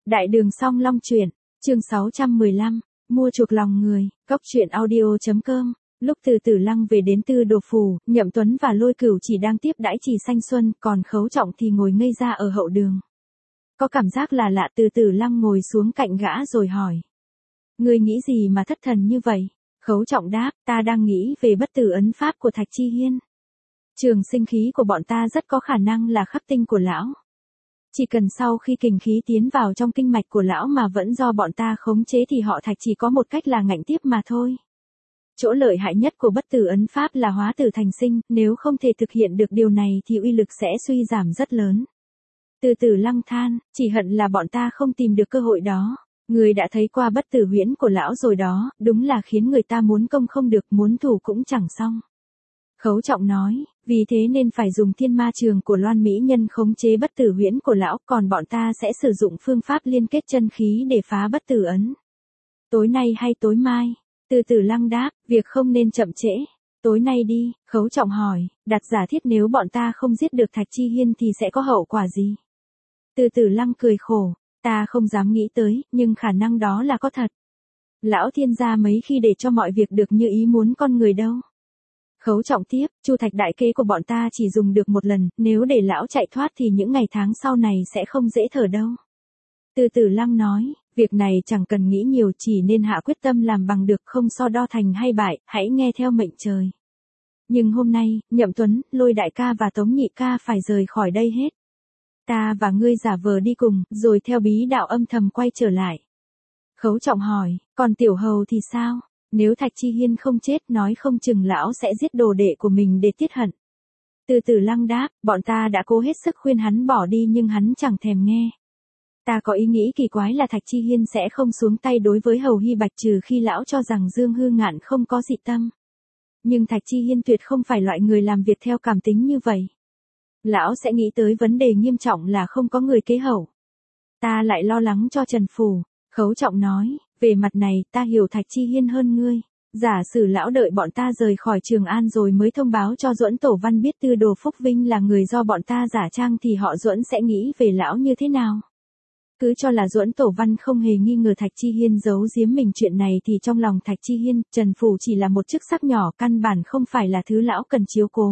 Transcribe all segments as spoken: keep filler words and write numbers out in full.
Đại đường Song Long truyện, chương sáu trăm mười lăm, mua chuộc lòng người, góc truyện audio chấm com. Lúc Từ Tử Lăng về đến Tư Đồ phủ, Nhậm Tuấn và Lôi Cửu chỉ đang tiếp đãi Trì Xanh Xuân, còn Khấu Trọng thì ngồi ngây ra ở hậu đường. Có cảm giác là lạ. Từ Tử Lăng ngồi xuống cạnh gã rồi hỏi: "Ngươi nghĩ gì mà thất thần như vậy?" Khấu Trọng đáp: "Ta đang nghĩ về bất tử ấn pháp của Thạch Chi Hiên. Trường sinh khí của bọn ta rất có khả năng là khắp tinh của lão. Chỉ cần sau khi kình khí tiến vào trong kinh mạch của lão mà vẫn do bọn ta khống chế thì họ Thạch chỉ có một cách là ngạnh tiếp mà thôi. Chỗ lợi hại nhất của bất tử ấn pháp là hóa tử thành sinh, nếu không thể thực hiện được điều này thì uy lực sẽ suy giảm rất lớn." Từ Tử Lăng than: "Chỉ hận là bọn ta không tìm được cơ hội đó. Người đã thấy qua bất tử huyễn của lão rồi đó, đúng là khiến người ta muốn công không được, muốn thủ cũng chẳng xong." Khấu Trọng nói: "Vì thế nên phải dùng thiên ma trường của Loan Mỹ Nhân khống chế bất tử huyễn của lão, còn bọn ta sẽ sử dụng phương pháp liên kết chân khí để phá bất tử ấn." "Tối nay hay tối mai?" Từ Tử Lăng đáp: "Việc không nên chậm trễ. Tối nay đi." Khấu Trọng hỏi: "Đặt giả thiết nếu bọn ta không giết được Thạch Chi Hiên thì sẽ có hậu quả gì?" Từ Tử Lăng cười khổ: "Ta không dám nghĩ tới, nhưng khả năng đó là có thật. Lão thiên gia mấy khi để cho mọi việc được như ý muốn con người đâu." Khấu Trọng tiếp: "Chu Thạch đại kế của bọn ta chỉ dùng được một lần, nếu để lão chạy thoát thì những ngày tháng sau này sẽ không dễ thở đâu." Từ Tử Lăng nói: "Việc này chẳng cần nghĩ nhiều, chỉ nên hạ quyết tâm làm bằng được, không so đo thành hay bại, hãy nghe theo mệnh trời. Nhưng hôm nay, Nhậm Tuấn, Lôi đại ca và Tống nhị ca phải rời khỏi đây hết. Ta và ngươi giả vờ đi cùng, rồi theo bí đạo âm thầm quay trở lại." Khấu Trọng hỏi: "Còn tiểu hầu thì sao? Nếu Thạch Chi Hiên không chết, nói không chừng lão sẽ giết đồ đệ của mình để tiết hận." Từ Tử Lăng đáp: "Bọn ta đã cố hết sức khuyên hắn bỏ đi nhưng hắn chẳng thèm nghe. Ta có ý nghĩ kỳ quái là Thạch Chi Hiên sẽ không xuống tay đối với Hầu Hy Bạch trừ khi lão cho rằng Dương Hư Ngạn không có dị tâm. Nhưng Thạch Chi Hiên tuyệt không phải loại người làm việc theo cảm tính như vậy. Lão sẽ nghĩ tới vấn đề nghiêm trọng là không có người kế hậu. Ta lại lo lắng cho Trần Phủ." Khấu Trọng nói: "Về mặt này, ta hiểu Thạch Chi Hiên hơn ngươi. Giả sử lão đợi bọn ta rời khỏi Trường An rồi mới thông báo cho Duẫn Tổ Văn biết Tư Đồ Phúc Vinh là người do bọn ta giả trang thì họ Duẫn sẽ nghĩ về lão như thế nào? Cứ cho là Duẫn Tổ Văn không hề nghi ngờ Thạch Chi Hiên giấu giếm mình chuyện này thì trong lòng Thạch Chi Hiên, Trần Phủ chỉ là một chức sắc nhỏ, căn bản không phải là thứ lão cần chiếu cố."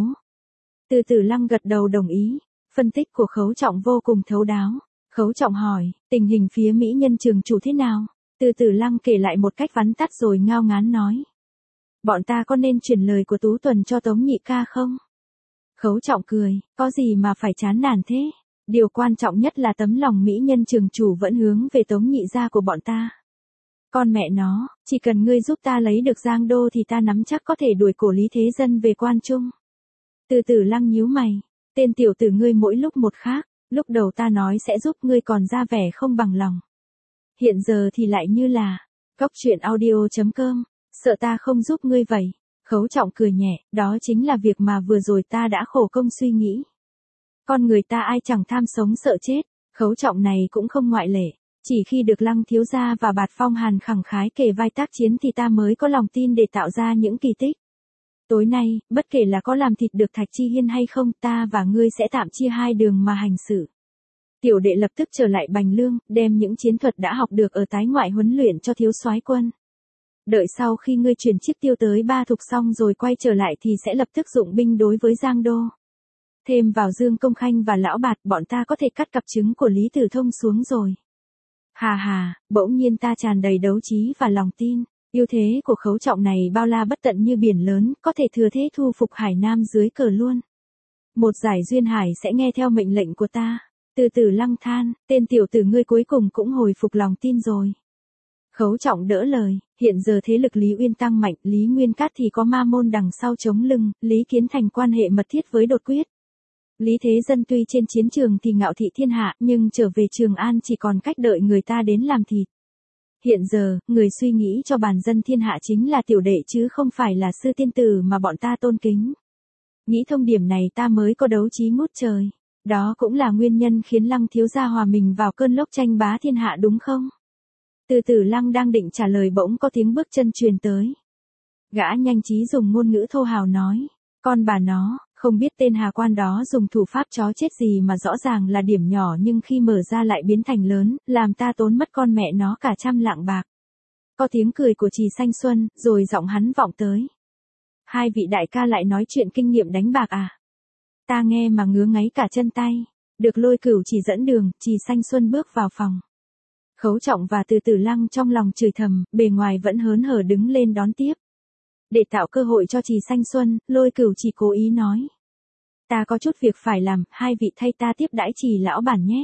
Từ Tử Lăng gật đầu đồng ý. Phân tích của Khấu Trọng vô cùng thấu đáo. Khấu Trọng hỏi: "Tình hình phía Mỹ Nhân Trường chủ thế nào?" Từ Tử Lăng kể lại một cách vắn tắt rồi ngao ngán nói: "Bọn ta có nên chuyển lời của Tú Tuần cho Tống nhị ca không?" Khấu Trọng cười: "Có gì mà phải chán nản thế? Điều quan trọng nhất là tấm lòng Mỹ Nhân Trường chủ vẫn hướng về Tống nhị gia của bọn ta. Con mẹ nó, chỉ cần ngươi giúp ta lấy được Giang Đô thì ta nắm chắc có thể đuổi cổ Lý Thế Dân về Quan Trung." Từ Tử Lăng nhíu mày: "Tên tiểu tử ngươi mỗi lúc một khác, lúc đầu ta nói sẽ giúp ngươi còn ra vẻ không bằng lòng. Hiện giờ thì lại như là..." Góc truyện audio chấm com: "Sợ ta không giúp ngươi vậy?" Khấu Trọng cười nhẹ: "Đó chính là việc mà vừa rồi ta đã khổ công suy nghĩ. Con người ta ai chẳng tham sống sợ chết." Khấu Trọng này cũng không ngoại lệ. Chỉ khi được Lăng thiếu gia và Bạt Phong Hàn khẳng khái kề vai tác chiến thì ta mới có lòng tin để tạo ra những kỳ tích. Tối nay, bất kể là có làm thịt được Thạch Chi Hiên hay không, ta và ngươi sẽ tạm chia hai đường mà hành xử. Tiểu đệ lập tức trở lại Bành Lương, đem những chiến thuật đã học được ở tái ngoại huấn luyện cho thiếu soái quân. Đợi sau khi ngươi chuyển chiếc tiêu tới Ba Thục xong rồi quay trở lại thì sẽ lập tức dụng binh đối với Giang Đô. Thêm vào Dương Công Khanh và Lão Bạt, bọn ta có thể cắt cặp trứng của Lý Tử Thông xuống rồi." Hà hà, bỗng nhiên ta tràn đầy đấu trí và lòng tin. Ưu thế của Khấu Trọng này bao la bất tận như biển lớn, có thể thừa thế thu phục Hải Nam dưới cờ luôn. Một giải duyên hải sẽ nghe theo mệnh lệnh của ta. Từ Tử Lăng than: "Tên tiểu tử ngươi cuối cùng cũng hồi phục lòng tin rồi." Khấu Trọng đỡ lời: "Hiện giờ thế lực Lý Uyên tăng mạnh, Lý Nguyên Cát thì có ma môn đằng sau chống lưng, Lý Kiến Thành quan hệ mật thiết với Đột Quyết. Lý Thế Dân tuy trên chiến trường thì ngạo thị thiên hạ, nhưng trở về Trường An chỉ còn cách đợi người ta đến làm thịt. Hiện giờ, người suy nghĩ cho bàn dân thiên hạ chính là tiểu đệ chứ không phải là sư tiên tử mà bọn ta tôn kính. Nghĩ thông điểm này ta mới có đấu trí ngút trời. Đó cũng là nguyên nhân khiến Lăng thiếu gia hòa mình vào cơn lốc tranh bá thiên hạ đúng không?" Từ Tử Lăng đang định trả lời bỗng có tiếng bước chân truyền tới. Gã nhanh trí dùng ngôn ngữ thô hào nói: "Con bà nó, Không biết tên hà quan đó dùng thủ pháp chó chết gì mà rõ ràng là điểm nhỏ nhưng khi mở ra lại biến thành lớn, làm ta tốn mất con mẹ nó cả trăm lạng bạc. Có tiếng cười của Trì Xanh Xuân, rồi giọng hắn vọng tới. Hai vị đại ca lại nói chuyện kinh nghiệm đánh bạc à? Ta nghe mà ngứa ngáy cả chân tay. Được Lôi Cửu chỉ dẫn đường, Trì Xanh Xuân bước vào phòng. Khấu Trọng và Từ Tử Lăng trong lòng chửi thầm, bề ngoài vẫn hớn hở đứng lên đón tiếp. Để tạo cơ hội cho Trì Xanh Xuân, Lôi Cửu chỉ cố ý nói. Ta có chút việc phải làm, hai vị thay ta tiếp đãi Trì lão bản nhé.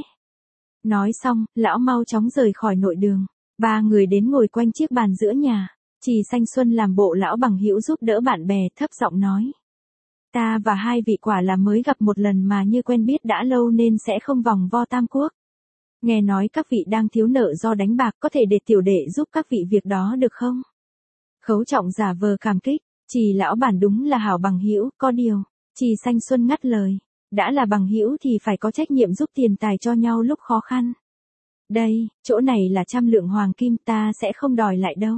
Nói xong, lão mau chóng rời khỏi nội đường. Ba người đến ngồi quanh chiếc bàn giữa nhà. Trì Xanh Xuân làm bộ lão bằng hữu giúp đỡ bạn bè, thấp giọng nói. Ta và hai vị quả là mới gặp một lần mà như quen biết đã lâu nên sẽ không vòng vo tam quốc. Nghe nói các vị đang thiếu nợ do đánh bạc, có thể để tiểu đệ giúp các vị việc đó được không? Khấu Trọng giả vờ cảm kích, Trì lão bản đúng là hảo bằng hữu, có điều. Trì Xanh Xuân ngắt lời, đã là bằng hữu thì phải có trách nhiệm giúp tiền tài cho nhau lúc khó khăn. Đây, chỗ này là trăm lượng hoàng kim, ta sẽ không đòi lại đâu.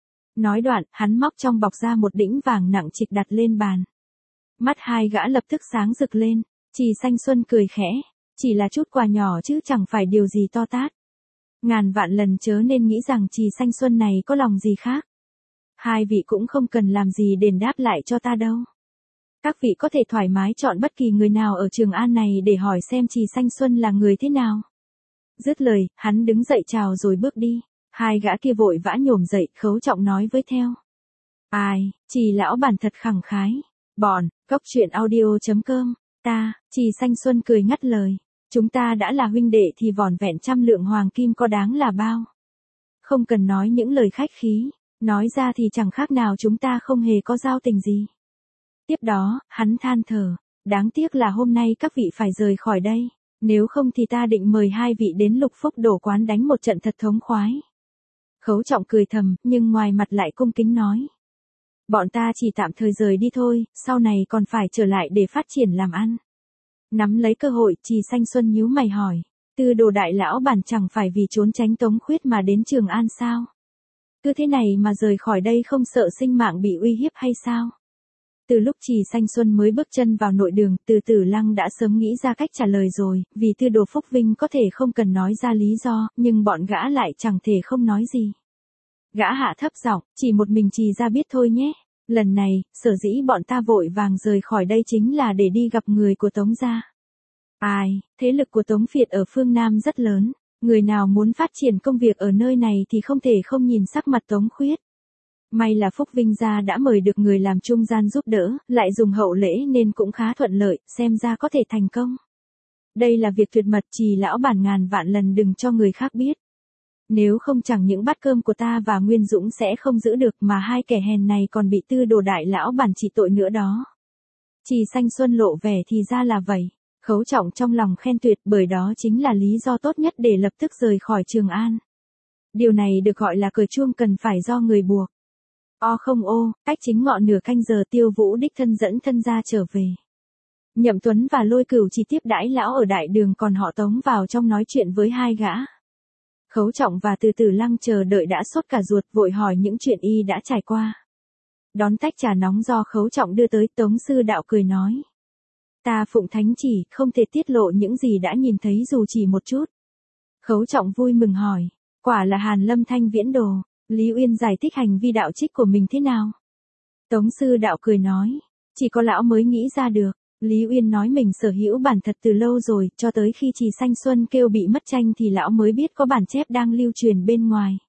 Nói đoạn, hắn móc trong bọc ra một đĩnh vàng nặng trịch đặt lên bàn. Mắt hai gã lập tức sáng rực lên, Trì Xanh Xuân cười khẽ, chỉ là chút quà nhỏ chứ chẳng phải điều gì to tát. Ngàn vạn lần chớ nên nghĩ rằng Trì Xanh Xuân này có lòng gì khác. Hai vị cũng không cần làm gì đền đáp lại cho ta đâu. Các vị có thể thoải mái chọn bất kỳ người nào ở Trường An này để hỏi xem Trì Xanh Xuân là người thế nào. Dứt lời, hắn đứng dậy chào rồi bước đi. Hai gã kia vội vã nhổm dậy, Khấu Trọng nói với theo. Ai, Trì lão bản thật khẳng khái. Bọn, cốc truyện audio chấm com, ta, Trì Xanh Xuân cười ngắt lời. Chúng ta đã là huynh đệ thì vỏn vẹn trăm lượng hoàng kim có đáng là bao. Không cần nói những lời khách khí, nói ra thì chẳng khác nào chúng ta không hề có giao tình gì. Tiếp đó, hắn than thở, đáng tiếc là hôm nay các vị phải rời khỏi đây, nếu không thì ta định mời hai vị đến Lục Phúc Đổ quán đánh một trận thật thống khoái. Khấu Trọng cười thầm, nhưng ngoài mặt lại cung kính nói. Bọn ta chỉ tạm thời rời đi thôi, sau này còn phải trở lại để phát triển làm ăn. Nắm lấy cơ hội, Trì Xanh Xuân nhíu mày hỏi, Tư Đồ đại lão bản chẳng phải vì trốn tránh Tống Khuyết mà đến Trường An sao? Cứ thế này mà rời khỏi đây không sợ sinh mạng bị uy hiếp hay sao? Từ lúc Trì Xanh Xuân mới bước chân vào nội đường, Từ Tử Lăng đã sớm nghĩ ra cách trả lời rồi, vì Tư Đồ Phúc Vinh có thể không cần nói ra lý do, nhưng bọn gã lại chẳng thể không nói gì. Gã hạ thấp giọng, chỉ một mình Trì ra biết thôi nhé. Lần này, sở dĩ bọn ta vội vàng rời khỏi đây chính là để đi gặp người của Tống gia. Ai, thế lực của Tống Việt ở phương Nam rất lớn, người nào muốn phát triển công việc ở nơi này thì không thể không nhìn sắc mặt Tống Khuyết. May là Phúc Vinh gia đã mời được người làm trung gian giúp đỡ, lại dùng hậu lễ nên cũng khá thuận lợi, xem ra có thể thành công. Đây là việc tuyệt mật, Trì lão bản ngàn vạn lần đừng cho người khác biết. Nếu không chẳng những bát cơm của ta và Nguyên Dũng sẽ không giữ được mà hai kẻ hèn này còn bị Tư Đồ đại lão bản trị tội nữa đó. Trì Xanh Xuân lộ vẻ thì ra là vậy. Khấu Trọng trong lòng khen tuyệt, bởi đó chính là lý do tốt nhất để lập tức rời khỏi Trường An. Điều này được gọi là cởi chuông cần phải do người buộc. O không ô, cách chính ngọ nửa canh giờ Tiêu Vũ đích thân dẫn thân ra trở về. Nhậm Tuấn và Lôi Cửu chỉ tiếp đãi lão ở đại đường, còn họ Tống vào trong nói chuyện với hai gã. Khấu Trọng và Từ Tử Lăng chờ đợi đã sốt cả ruột, vội hỏi những chuyện y đã trải qua. Đón tách trà nóng do Khấu Trọng đưa tới, Tống sư đạo cười nói. Ta phụng thánh chỉ, không thể tiết lộ những gì đã nhìn thấy dù chỉ một chút. Khấu Trọng vui mừng hỏi, quả là Hàn Lâm Thanh Viễn Đồ, Lý Uyên giải thích hành vi đạo trích của mình thế nào? Tống sư đạo cười nói, chỉ có lão mới nghĩ ra được. Lý Uyên nói mình sở hữu bản thật từ lâu rồi, cho tới khi Trì Xanh Xuân kêu bị mất tranh thì lão mới biết có bản chép đang lưu truyền bên ngoài.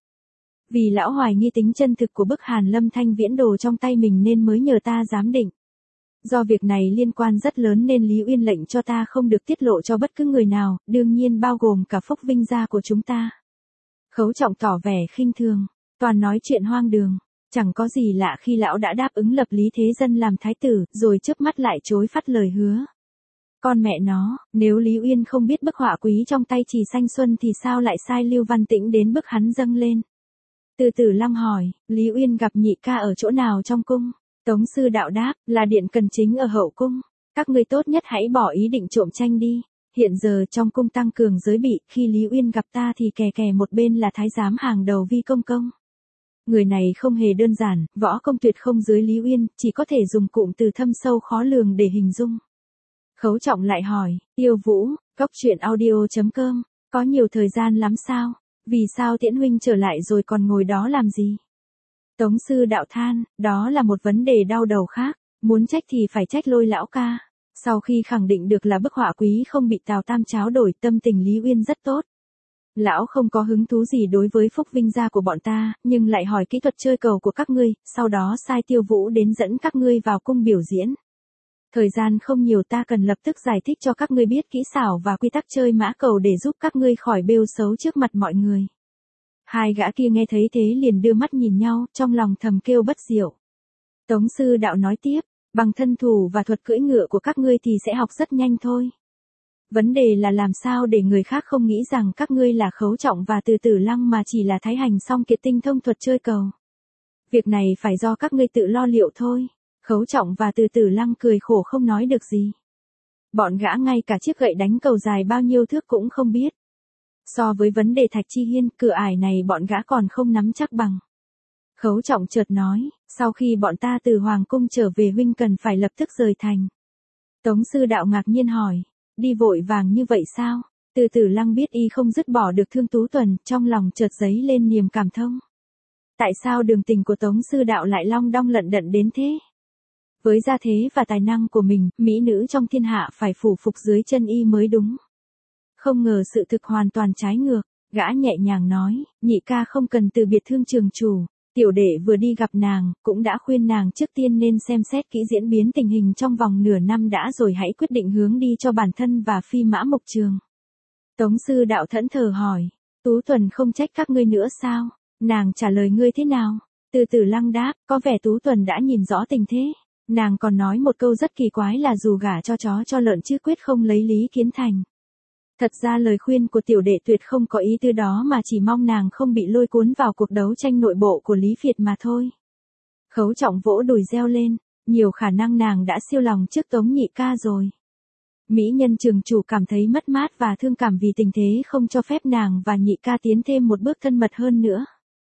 Vì lão hoài nghi tính chân thực của bức Hàn Lâm Thanh Viễn Đồ trong tay mình nên mới nhờ ta giám định. Do việc này liên quan rất lớn nên Lý Uyên lệnh cho ta không được tiết lộ cho bất cứ người nào, đương nhiên bao gồm cả Phúc Vinh gia của chúng ta. Khấu Trọng tỏ vẻ khinh thường, toàn nói chuyện hoang đường. Chẳng có gì lạ khi lão đã đáp ứng lập Lý Thế Dân làm thái tử, rồi chớp mắt lại chối phắt lời hứa. Con mẹ nó, nếu Lý Uyên không biết bức họa quý trong tay Trì Xanh Xuân thì sao lại sai Lưu Văn Tĩnh đến bức hắn dâng lên? Từ Tử Lăng hỏi, Lý Uyên gặp nhị ca ở chỗ nào trong cung? Tống sư đạo đáp, là điện cần chính ở hậu cung. Các ngươi tốt nhất hãy bỏ ý định trộm tranh đi. Hiện giờ trong cung tăng cường giới bị, khi Lý Uyên gặp ta thì kè kè một bên là thái giám hàng đầu Vi Công Công. Người này không hề đơn giản, võ công tuyệt không dưới Lý Uyên, chỉ có thể dùng cụm từ thâm sâu khó lường để hình dung. Khấu Trọng lại hỏi, Tiêu Vũ, Cốc truyện audio chấm com, có nhiều thời gian lắm sao? Vì sao Tiễn huynh trở lại rồi còn ngồi đó làm gì? Tống sư đạo than, đó là một vấn đề đau đầu khác, muốn trách thì phải trách Lôi lão ca. Sau khi khẳng định được là bức họa quý không bị Tào Tam tráo đổi, tâm tình Lý Uyên rất tốt. Lão không có hứng thú gì đối với phúc vinh gia của bọn ta, nhưng lại hỏi kỹ thuật chơi cầu của các ngươi, sau đó sai Tiêu Vũ đến dẫn các ngươi vào cung biểu diễn. Thời gian không nhiều, ta cần lập tức giải thích cho các ngươi biết kỹ xảo và quy tắc chơi mã cầu để giúp các ngươi khỏi bêu xấu trước mặt mọi người. Hai gã kia nghe thấy thế liền đưa mắt nhìn nhau, trong lòng thầm kêu bất diệu. Tống sư đạo nói tiếp, bằng thân thủ và thuật cưỡi ngựa của các ngươi thì sẽ học rất nhanh thôi. Vấn đề là làm sao để người khác không nghĩ rằng các ngươi là Khấu Trọng và Từ Tử Lăng mà chỉ là Thái Hành Song Kiệt tinh thông thuật chơi cầu. Việc này phải do các ngươi tự lo liệu thôi. Khấu Trọng và Từ Tử Lăng cười khổ không nói được gì. Bọn gã ngay cả chiếc gậy đánh cầu dài bao nhiêu thước cũng không biết. So với vấn đề Thạch Chi Hiên, cửa ải này bọn gã còn không nắm chắc bằng. Khấu Trọng chợt nói, sau khi bọn ta từ Hoàng Cung trở về huynh cần phải lập tức rời thành. Tống sư đạo ngạc nhiên hỏi, đi vội vàng như vậy sao? Từ Tử Lăng biết y không dứt bỏ được Thương Tú Tuần, trong lòng chợt dấy lên niềm cảm thông. Tại sao đường tình của Tống sư đạo lại long đong lận đận đến thế? Với gia thế và tài năng của mình, mỹ nữ trong thiên hạ phải phủ phục dưới chân y mới đúng. Không ngờ sự thực hoàn toàn trái ngược, gã nhẹ nhàng nói, nhị ca không cần từ biệt Thương trường chủ, tiểu đệ vừa đi gặp nàng, cũng đã khuyên nàng trước tiên nên xem xét kỹ diễn biến tình hình trong vòng nửa năm đã rồi hãy quyết định hướng đi cho bản thân và phi mã mộc trường. Tống sư đạo thẫn thờ hỏi, Tú Tuần không trách các ngươi nữa sao? Nàng trả lời ngươi thế nào? Từ Tử Lăng đáp, có vẻ Tú Tuần đã nhìn rõ tình thế. Nàng còn nói một câu rất kỳ quái là dù gả cho chó cho lợn chứ quyết không lấy Lý Kiến Thành. Thật ra lời khuyên của tiểu đệ tuyệt không có ý tư đó mà chỉ mong nàng không bị lôi cuốn vào cuộc đấu tranh nội bộ của Lý Việt mà thôi. Khấu Trọng vỗ đùi reo lên, nhiều khả năng nàng đã siêu lòng trước Tống nhị ca rồi. Mỹ nhân trường chủ cảm thấy mất mát và thương cảm vì tình thế không cho phép nàng và nhị ca tiến thêm một bước thân mật hơn nữa.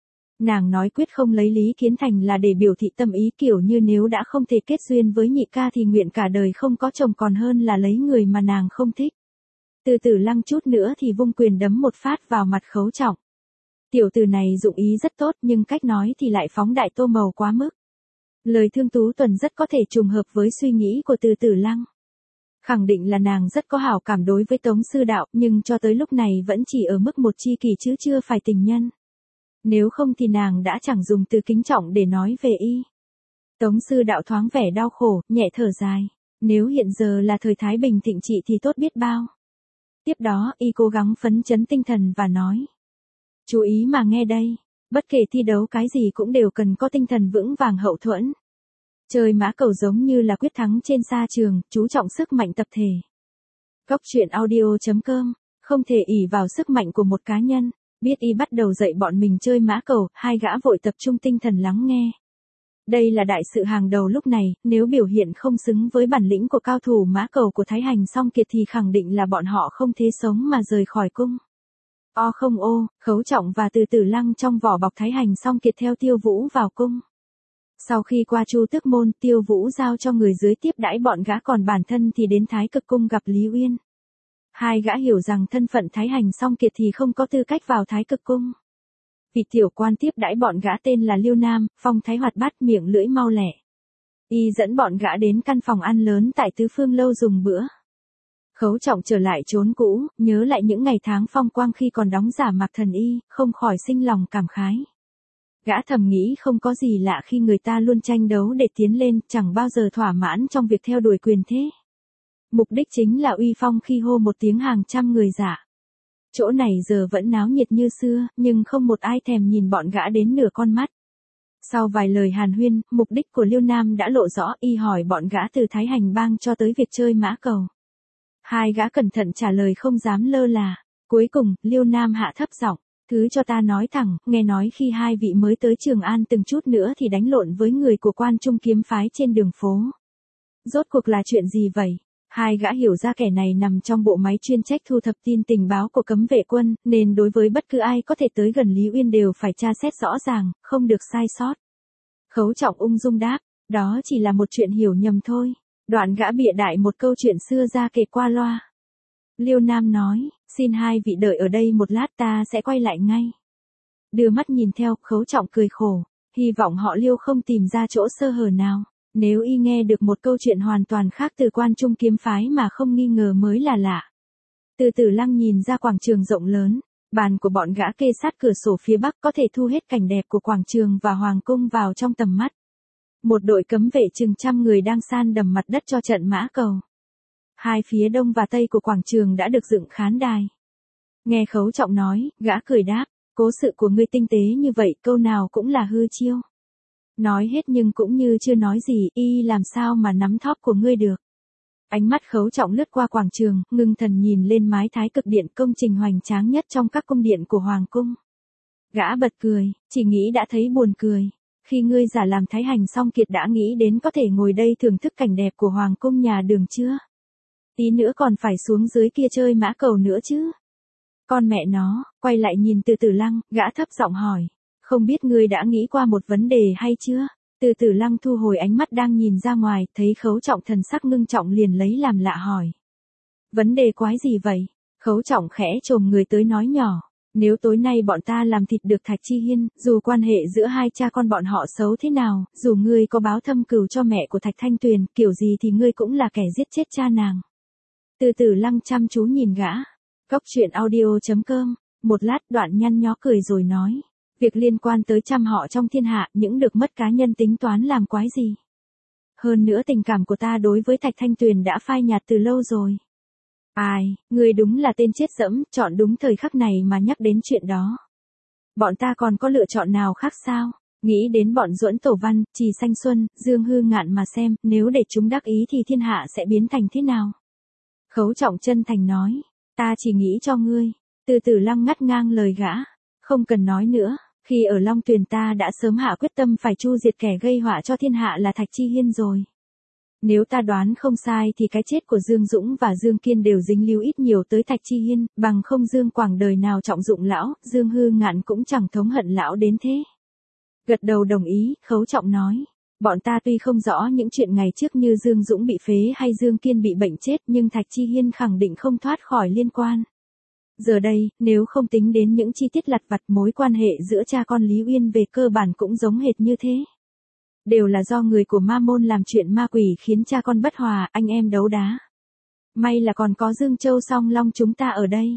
Nàng nói quyết không lấy Lý Kiến Thành là để biểu thị tâm ý kiểu như nếu đã không thể kết duyên với nhị ca thì nguyện cả đời không có chồng còn hơn là lấy người mà nàng không thích. Từ Tử Lăng chút nữa thì vung quyền đấm một phát vào mặt Khấu Trọng. Tiểu tử này dụng ý rất tốt nhưng cách nói thì lại phóng đại tô màu quá mức. Lời Thương Tú Tuần rất có thể trùng hợp với suy nghĩ của Từ Tử Lăng. Khẳng định là nàng rất có hảo cảm đối với Tống sư đạo nhưng cho tới lúc này vẫn chỉ ở mức một tri kỷ chứ chưa phải tình nhân. Nếu không thì nàng đã chẳng dùng từ kính trọng để nói về y. Tống sư đạo thoáng vẻ đau khổ, nhẹ thở dài. Nếu hiện giờ là thời Thái Bình thịnh trị thì tốt biết bao. Tiếp đó, y cố gắng phấn chấn tinh thần và nói. Chú ý mà nghe đây, bất kể thi đấu cái gì cũng đều cần có tinh thần vững vàng hậu thuẫn. Chơi mã cầu giống như là quyết thắng trên sa trường, chú trọng sức mạnh tập thể. Cốc truyện audio chấm com, không thể ỷ vào sức mạnh của một cá nhân. Biết y bắt đầu dạy bọn mình chơi mã cầu, hai gã vội tập trung tinh thần lắng nghe. Đây là đại sự hàng đầu lúc này, nếu biểu hiện không xứng với bản lĩnh của cao thủ mã cầu của Thái Hành Song Kiệt thì khẳng định là bọn họ không thế sống mà rời khỏi cung. O không ô, Khấu Trọng và Từ Tử Lăng trong vỏ bọc Thái Hành Song Kiệt theo Tiêu Vũ vào cung. Sau khi qua Chu Tước Môn, Tiêu Vũ giao cho người dưới tiếp đãi bọn gã còn bản thân thì đến Thái Cực Cung gặp Lý Uyên. Hai gã hiểu rằng thân phận Thái Hành Song Kiệt thì không có tư cách vào Thái Cực Cung. Vị tiểu quan tiếp đãi bọn gã tên là Liêu Nam, phong thái hoạt bát miệng lưỡi mau lẹ. Y dẫn bọn gã đến căn phòng ăn lớn tại Tứ Phương Lâu dùng bữa. Khấu Trọng trở lại chốn cũ, nhớ lại những ngày tháng phong quang khi còn đóng giả Mạc Thần Y, không khỏi sinh lòng cảm khái. Gã thầm nghĩ không có gì lạ khi người ta luôn tranh đấu để tiến lên, chẳng bao giờ thỏa mãn trong việc theo đuổi quyền thế. Mục đích chính là uy phong khi hô một tiếng hàng trăm người dạ. Chỗ này giờ vẫn náo nhiệt như xưa, nhưng không một ai thèm nhìn bọn gã đến nửa con mắt. Sau vài lời hàn huyên, mục đích của Liêu Nam đã lộ rõ, y hỏi bọn gã từ Thái Hành Bang cho tới việc chơi mã cầu. Hai gã cẩn thận trả lời không dám lơ là. Cuối cùng, Liêu Nam hạ thấp giọng, thứ cho ta nói thẳng, nghe nói khi hai vị mới tới Trường An từng chút nữa thì đánh lộn với người của Quan Trung kiếm phái trên đường phố. Rốt cuộc là chuyện gì vậy? Hai gã hiểu ra kẻ này nằm trong bộ máy chuyên trách thu thập tin tình báo của cấm vệ quân, nên đối với bất cứ ai có thể tới gần Lý Uyên đều phải tra xét rõ ràng, không được sai sót. Khấu Trọng ung dung đáp, đó chỉ là một chuyện hiểu nhầm thôi. Đoạn gã bịa đại một câu chuyện xưa ra kể qua loa. Liêu Nam nói, xin hai vị đợi ở đây một lát, ta sẽ quay lại ngay. Đưa mắt nhìn theo, Khấu Trọng cười khổ, hy vọng họ Liêu không tìm ra chỗ sơ hở nào. Nếu y nghe được một câu chuyện hoàn toàn khác từ Quan Trung kiếm phái mà không nghi ngờ mới là lạ. Từ Tử Lăng nhìn ra quảng trường rộng lớn, bàn của bọn gã kê sát cửa sổ phía bắc có thể thu hết cảnh đẹp của quảng trường và hoàng cung vào trong tầm mắt. Một đội cấm vệ chừng trăm người đang san đầm mặt đất cho trận mã cầu. Hai phía đông và tây của quảng trường đã được dựng khán đài. Nghe Khấu Trọng nói, gã cười đáp, cố sự của ngươi tinh tế như vậy, câu nào cũng là hư chiêu. Nói hết nhưng cũng như chưa nói gì, y làm sao mà nắm thóp của ngươi được. Ánh mắt Khấu Trọng lướt qua quảng trường, ngưng thần nhìn lên mái Thái Cực Điện, công trình hoành tráng nhất trong các cung điện của Hoàng cung. Gã bật cười, chỉ nghĩ đã thấy buồn cười. Khi ngươi giả làm Thái Hành xong kiệt đã nghĩ đến có thể ngồi đây thưởng thức cảnh đẹp của Hoàng cung nhà Đường chưa? Tí nữa còn phải xuống dưới kia chơi mã cầu nữa chứ. Con mẹ nó, quay lại nhìn Từ Tử Lăng, gã thấp giọng hỏi. Không biết ngươi đã nghĩ qua một vấn đề hay chưa? Từ Tử Lăng thu hồi ánh mắt đang nhìn ra ngoài, thấy Khấu Trọng thần sắc ngưng trọng liền lấy làm lạ hỏi. Vấn đề quái gì vậy? Khấu Trọng khẽ chồm người tới nói nhỏ. Nếu tối nay bọn ta làm thịt được Thạch Chi Hiên, dù quan hệ giữa hai cha con bọn họ xấu thế nào, dù ngươi có báo thâm cừu cho mẹ của Thạch Thanh Tuyền, kiểu gì thì ngươi cũng là kẻ giết chết cha nàng. Từ Tử Lăng chăm chú nhìn gã. Cốc truyện audio chấm com, một lát Đoạn nhăn nhó cười rồi nói. Việc liên quan tới trăm họ trong thiên hạ, những được mất cá nhân tính toán làm quái gì. Hơn nữa tình cảm của ta đối với Thạch Thanh Tuyền đã phai nhạt từ lâu rồi. Ai, ngươi đúng là tên chết dẫm, chọn đúng thời khắc này mà nhắc đến chuyện đó. Bọn ta còn có lựa chọn nào khác sao? Nghĩ đến bọn Duẫn Tổ Văn, Trì Sanh Xuân, Dương Hư Ngạn mà xem, nếu để chúng đắc ý thì thiên hạ sẽ biến thành thế nào? Khấu Trọng chân thành nói, ta chỉ nghĩ cho ngươi. Từ Tử Lăng ngắt ngang lời gã, không cần nói nữa. Khi ở Long Tuyền ta đã sớm hạ quyết tâm phải chu diệt kẻ gây họa cho thiên hạ là Thạch Chi Hiên rồi. Nếu ta đoán không sai thì cái chết của Dương Dũng và Dương Kiên đều dính líu ít nhiều tới Thạch Chi Hiên, bằng không Dương Quảng đời nào trọng dụng lão, Dương Hư Ngạn cũng chẳng thống hận lão đến thế. Gật đầu đồng ý, Khấu Trọng nói. Bọn ta tuy không rõ những chuyện ngày trước như Dương Dũng bị phế hay Dương Kiên bị bệnh chết, nhưng Thạch Chi Hiên khẳng định không thoát khỏi liên quan. Giờ đây, nếu không tính đến những chi tiết lặt vặt, mối quan hệ giữa cha con Lý Uyên về cơ bản cũng giống hệt như thế. Đều là do người của Ma Môn làm chuyện ma quỷ khiến cha con bất hòa, anh em đấu đá. May là còn có Dương Châu Song Long chúng ta ở đây.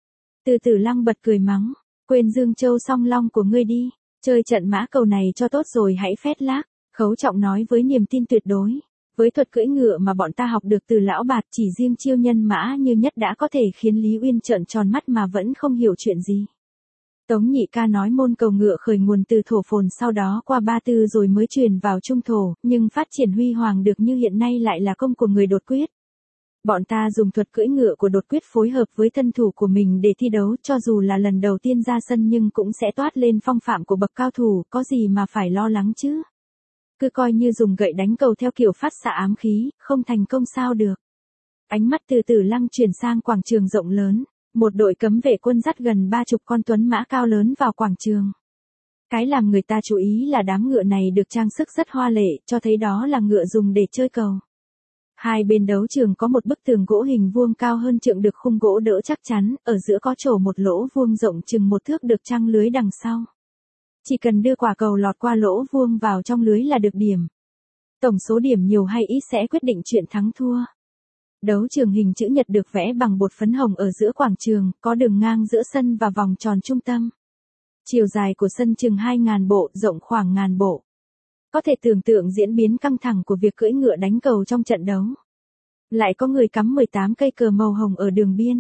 Từ Tử Lăng bật cười mắng, quên Dương Châu Song Long của ngươi đi, chơi trận mã cầu này cho tốt rồi hãy phét lác. Khấu Trọng nói với niềm tin tuyệt đối. Với thuật cưỡi ngựa mà bọn ta học được từ lão bạt, chỉ riêng chiêu nhân mã như nhất đã có thể khiến Lý Uyên trợn tròn mắt mà vẫn không hiểu chuyện gì. Tống Nhị Ca nói môn cầu ngựa khởi nguồn từ thổ phồn, sau đó qua Ba Tư rồi mới truyền vào trung thổ, nhưng phát triển huy hoàng được như hiện nay lại là công của người Đột Quyết. Bọn ta dùng thuật cưỡi ngựa của Đột Quyết phối hợp với thân thủ của mình để thi đấu, cho dù là lần đầu tiên ra sân nhưng cũng sẽ toát lên phong phạm của bậc cao thủ, có gì mà phải lo lắng chứ. Cứ coi như dùng gậy đánh cầu theo kiểu phát xạ ám khí, không thành công sao được. Ánh mắt Từ Tử Lăng chuyển sang quảng trường rộng lớn, một đội cấm vệ quân dắt gần ba chục con tuấn mã cao lớn vào quảng trường. Cái làm người ta chú ý là đám ngựa này được trang sức rất hoa lệ, cho thấy đó là ngựa dùng để chơi cầu. Hai bên đấu trường có một bức tường gỗ hình vuông cao hơn trượng được khung gỗ đỡ chắc chắn, ở giữa có trổ một lỗ vuông rộng chừng một thước được trăng lưới đằng sau. Chỉ cần đưa quả cầu lọt qua lỗ vuông vào trong lưới là được điểm. Tổng số điểm nhiều hay ít sẽ quyết định chuyện thắng thua. Đấu trường hình chữ nhật được vẽ bằng bột phấn hồng ở giữa quảng trường, có đường ngang giữa sân và vòng tròn trung tâm. Chiều dài của sân chừng hai nghìn bộ, rộng khoảng ngàn bộ. Có thể tưởng tượng diễn biến căng thẳng của việc cưỡi ngựa đánh cầu trong trận đấu. Lại có người cắm mười tám cây cờ màu hồng ở đường biên.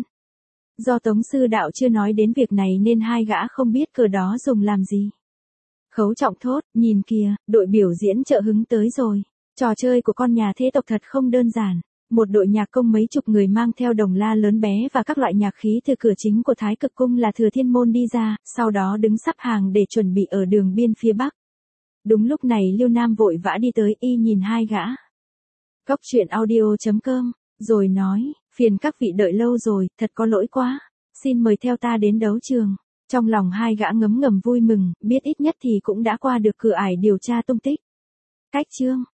Do Tống Sư Đạo chưa nói đến việc này nên hai gã không biết cờ đó dùng làm gì. Khấu Trọng thốt, nhìn kìa, đội biểu diễn trợ hứng tới rồi. Trò chơi của con nhà thế tộc thật không đơn giản. Một đội nhạc công mấy chục người mang theo đồng la lớn bé và các loại nhạc khí từ cửa chính của Thái Cực Cung là Thừa Thiên Môn đi ra, sau đó đứng sắp hàng để chuẩn bị ở đường biên phía bắc. Đúng lúc này Liêu Nam vội vã đi tới, y nhìn hai gã. Cốc truyện audio chấm com Rồi nói, phiền các vị đợi lâu rồi, thật có lỗi quá. Xin mời theo ta đến đấu trường. Trong lòng hai gã ngấm ngầm vui mừng, biết ít nhất thì cũng đã qua được cửa ải điều tra tung tích. Cách chương